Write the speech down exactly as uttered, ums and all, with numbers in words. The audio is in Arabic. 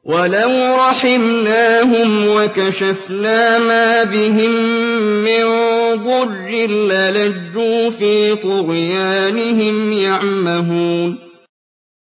وَلَوْ رَحِمْنَاهُمْ وَكَشَفْنَا مَا بِهِم مِّن ضُرٍّ لَّلَجُّوا فِي طُغْيَانِهِمْ يَعْمَهُونَ